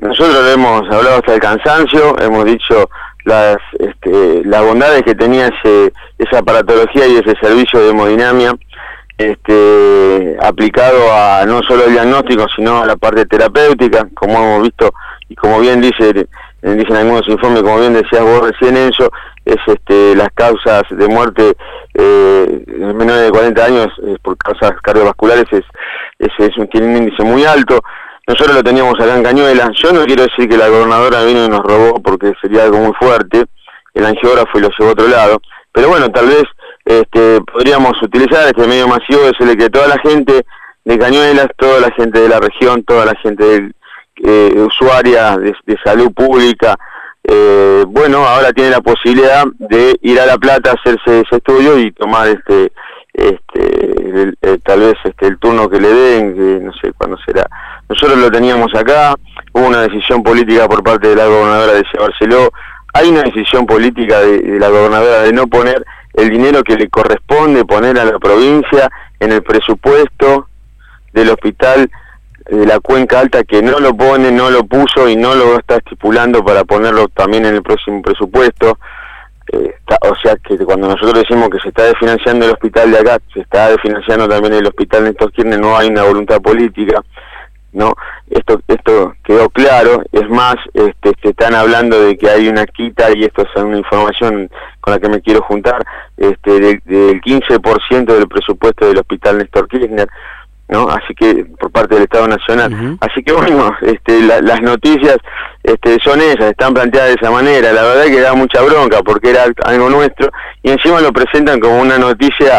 nosotros lo hemos hablado hasta el cansancio, hemos dicho las bondades que tenía esa aparatología y ese servicio de hemodinamia, aplicado a no solo el diagnóstico, sino a la parte terapéutica, como hemos visto, y como bien dicen algunos informes, como bien decías vos recién, Enzo, las causas de muerte en menores de 40 años por causas cardiovasculares tiene un índice muy alto. Nosotros lo teníamos acá en Cañuelas. Yo no quiero decir que la gobernadora vino y nos robó, porque sería algo muy fuerte, el angiógrafo, y lo llevó a otro lado, pero bueno, tal vez podríamos utilizar este medio masivo, decirle que toda la gente de Cañuelas, toda la gente de la región, toda la gente usuaria de salud pública, ahora tiene la posibilidad de ir a La Plata a hacerse ese estudio y tomar tal vez el turno que le den, que no sé cuándo será. Nosotros lo teníamos acá, hubo una decisión política por parte de la gobernadora de llevárselo, hay una decisión política de la gobernadora de no poner el dinero que le corresponde poner a la provincia en el presupuesto del hospital de la Cuenca Alta, que no lo pone, no lo puso y no lo está estipulando para ponerlo también en el próximo presupuesto. O sea que cuando nosotros decimos que se está desfinanciando el hospital de acá, se está desfinanciando también el hospital Néstor Kirchner, no hay una voluntad política, ¿no? Esto quedó claro. Es más, se están hablando de que hay una quita, y esto es una información con la que me quiero juntar, del 15% del presupuesto del hospital Néstor Kirchner, ¿no? Así que por parte del Estado Nacional. Uh-huh. Así que bueno, las noticias son esas, están planteadas de esa manera. La verdad que da mucha bronca porque era algo nuestro, y encima lo presentan como una noticia,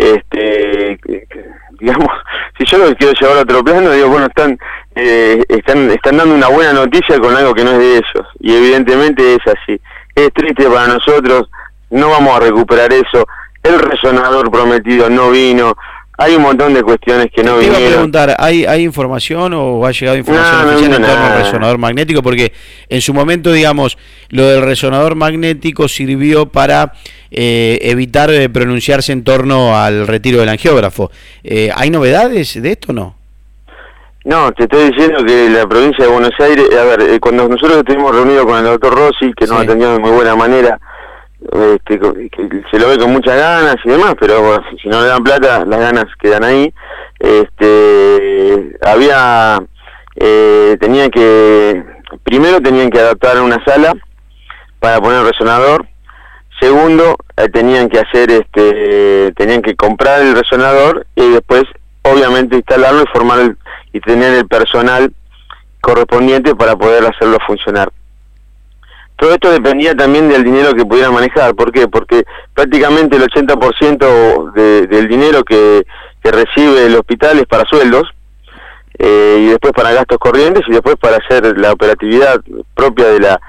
digamos, si yo lo quiero llevar a otro plano, digo, bueno, están dando una buena noticia con algo que no es de ellos, y evidentemente es así. Es triste para nosotros, no vamos a recuperar eso. El resonador prometido no vino. Hay un montón de cuestiones que no vinieron. Te iba a preguntar, ¿hay información o ha llegado información oficial en torno al resonador magnético? Porque en su momento, digamos, lo del resonador magnético sirvió para evitar pronunciarse en torno al retiro del angiógrafo. ¿Hay novedades de esto o no? No, te estoy diciendo que la provincia de Buenos Aires, cuando nosotros estuvimos reunidos con el doctor Rossi, que nos atendió de muy buena manera, que se lo ve con muchas ganas y demás, pero bueno, si no le dan plata, las ganas quedan ahí. Primero tenían que adaptar una sala para poner el resonador. Segundo, tenían que comprar el resonador y después obviamente instalarlo y tener el personal correspondiente para poder hacerlo funcionar. Todo esto dependía también del dinero que pudieran manejar. ¿Por qué? Porque prácticamente el 80% del dinero que recibe el hospital es para sueldos, y después para gastos corrientes, y después para hacer la operatividad propia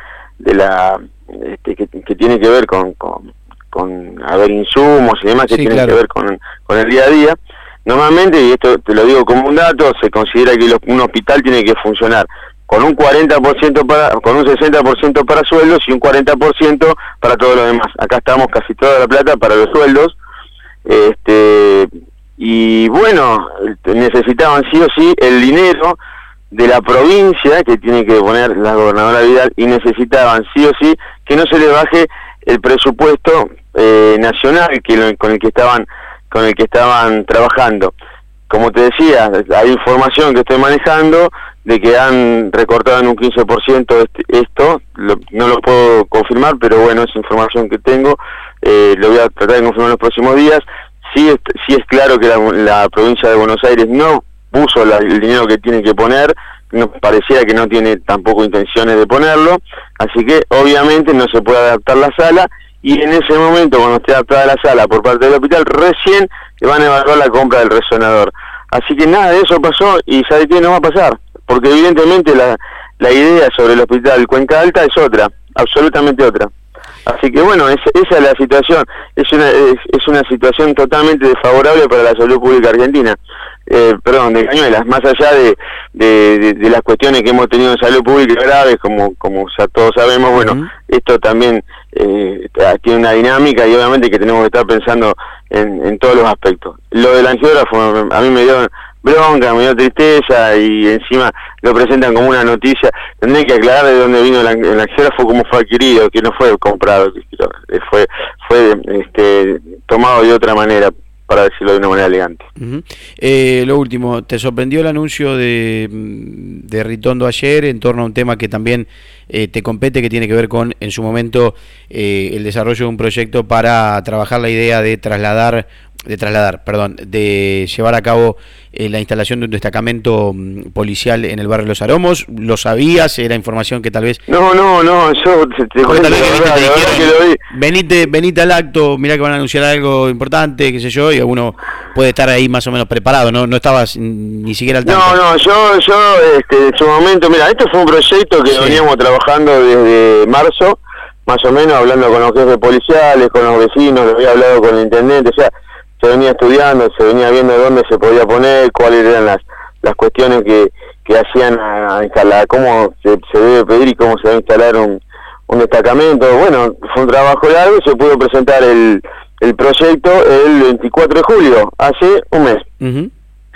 que tiene que ver con insumos y demás, que tienen que ver con el día a día. Normalmente, y esto te lo digo como un dato, se considera que un hospital tiene que funcionar con un 40% con un 60% para sueldos y un 40% para todo lo demás. Acá estamos casi toda la plata para los sueldos, y bueno, necesitaban sí o sí el dinero de la provincia que tiene que poner la gobernadora Vidal, y necesitaban sí o sí que no se le baje el presupuesto nacional con el que estaban trabajando. Como te decía, hay información que estoy manejando de que han recortado en un 15% esto, no lo puedo confirmar, pero bueno, es información que tengo, lo voy a tratar de confirmar en los próximos días. Sí es claro que la provincia de Buenos Aires no puso el dinero que tiene que poner, no pareciera que no tiene tampoco intenciones de ponerlo, así que obviamente no se puede adaptar la sala, y en ese momento, cuando esté adaptada la sala por parte del hospital, recién van a evaluar la compra del resonador. Así que nada de eso pasó, y ¿sabe qué? No va a pasar, porque evidentemente la idea sobre el hospital Cuenca Alta es otra, absolutamente otra. Así que bueno, esa es la situación, es una situación totalmente desfavorable para la salud pública argentina, de Cañuelas, más allá de las cuestiones que hemos tenido en salud pública graves, como ya todos sabemos. Bueno, esto también tiene una dinámica, y obviamente que tenemos que estar pensando en todos los aspectos. Lo del angiógrafo a mí me dio bronca, me dio tristeza, y encima lo presentan como una noticia. Tendré que aclarar de dónde vino el anxógrafo, cómo fue adquirido, que no fue comprado, fue tomado de otra manera, para decirlo de una manera elegante. Lo último, ¿te sorprendió el anuncio de Ritondo ayer en torno a un tema que también te compete, que tiene que ver con, en su momento, el desarrollo de un proyecto para trabajar la idea de llevar a cabo la instalación de un destacamento policial en el barrio Los Aromos? ¿Lo sabías? ¿Era información que tal vez...? No, yo te cuento, venite al acto, mirá que van a anunciar algo importante, qué sé yo, y uno puede estar ahí más o menos preparado, no estabas ni siquiera al tanto. No, yo en su momento, mira, este fue un proyecto que veníamos trabajando desde marzo, más o menos, hablando con los jefes policiales, con los vecinos, lo había hablado con el intendente, o sea, se venía estudiando, se venía viendo dónde se podía poner, cuáles eran las cuestiones que hacían a instalar, cómo se debe pedir y cómo se debe instalar un destacamento. Bueno, fue un trabajo largo y se pudo presentar el proyecto el 24 de julio, hace un mes.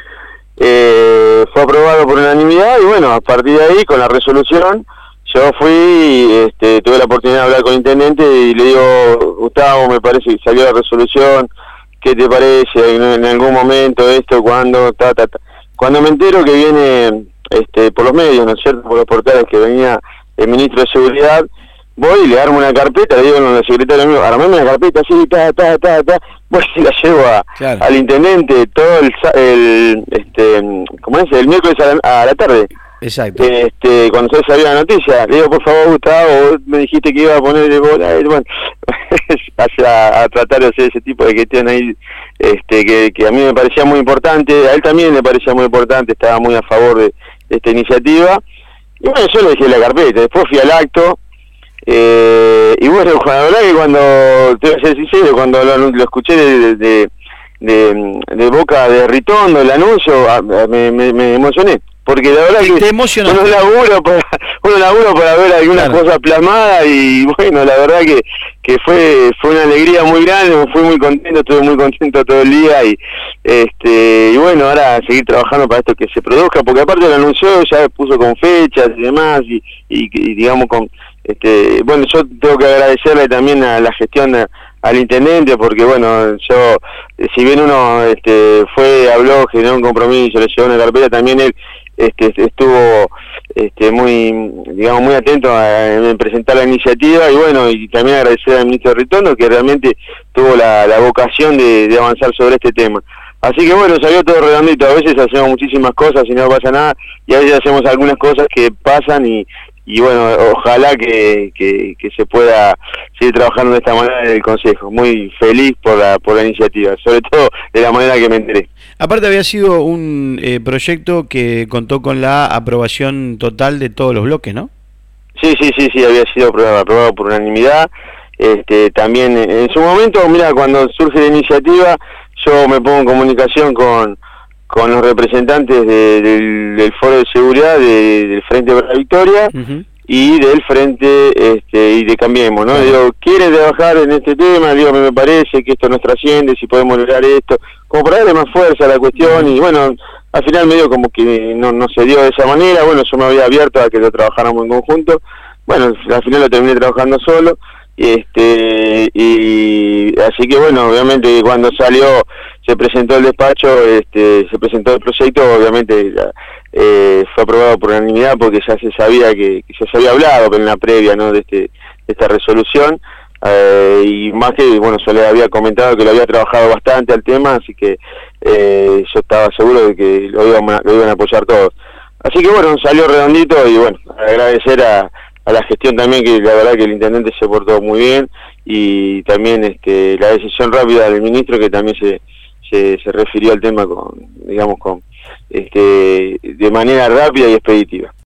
Fue aprobado por unanimidad y bueno, a partir de ahí, con la resolución, yo fui, tuve la oportunidad de hablar con el intendente y le digo, Gustavo, me parece que salió la resolución, ¿qué te parece en algún momento esto, cuando Cuando me entero que viene por los medios, ¿no es cierto?, por los portales, que venía el ministro de Seguridad, voy y le armo una carpeta, le digo a la secretaria mío, armame una carpeta así, voy y la llevo al intendente todo el miércoles a la tarde. Exacto. Cuando se sabía la noticia, le digo, por favor, Gustavo, vos me dijiste que iba a poner el bola, bueno, a tratar de hacer ese tipo de gestión ahí, que a mí me parecía muy importante, a él también le parecía muy importante, estaba muy a favor de esta iniciativa, y bueno, yo le dejé la carpeta, después fui al acto, y bueno, la verdad que cuando, te voy a ser sincero, cuando lo escuché de boca de Ritondo, el anuncio, me emocioné. Porque la verdad que uno labura para ver algunas cosas plasmadas y bueno, la verdad que fue una alegría muy grande, fui muy contento, estuve muy contento todo el día y bueno, ahora seguir trabajando para esto que se produzca, porque aparte lo anunció, ya puso con fechas y demás y digamos con bueno, yo tengo que agradecerle también a la gestión al intendente, porque bueno, yo, si bien uno habló, generó un compromiso, le llevó una carpeta, también él estuvo muy atento a presentar la iniciativa y bueno, y también agradecer al ministro Ritondo, que realmente tuvo la vocación de avanzar sobre este tema. Así que bueno, salió todo redondito. A veces hacemos muchísimas cosas y no pasa nada, y a veces hacemos algunas cosas que pasan y bueno, ojalá que se pueda seguir trabajando de esta manera en el Consejo. Muy feliz por la iniciativa, sobre todo de la manera que me enteré. Aparte había sido un proyecto que contó con la aprobación total de todos los bloques, ¿no? Sí, había sido aprobado por unanimidad. También en su momento, mira, cuando surge la iniciativa, yo me pongo en comunicación con los representantes del Foro de Seguridad del Frente para la Victoria y del Frente y de Cambiemos, ¿no? Le digo, ¿quieren trabajar en este tema? Le digo, me parece que esto nos trasciende, si podemos lograr esto, como para darle más fuerza a la cuestión, y bueno, al final medio como que no se dio de esa manera. Bueno, yo me había abierto a que lo trabajáramos en conjunto, bueno, al final lo terminé trabajando solo, y así que bueno, obviamente cuando se presentó el despacho, se presentó el proyecto, obviamente fue aprobado por unanimidad, porque ya se sabía que ya se había hablado en la previa, ¿no?, de esta resolución, y más que, bueno, yo le había comentado que lo había trabajado bastante al tema, así que yo estaba seguro de que lo iban a apoyar todos. Así que bueno, salió redondito y bueno, agradecer a la gestión también, que la verdad que el intendente se portó muy bien, y también la decisión rápida del ministro, que también se refirió al tema de manera rápida y expeditiva.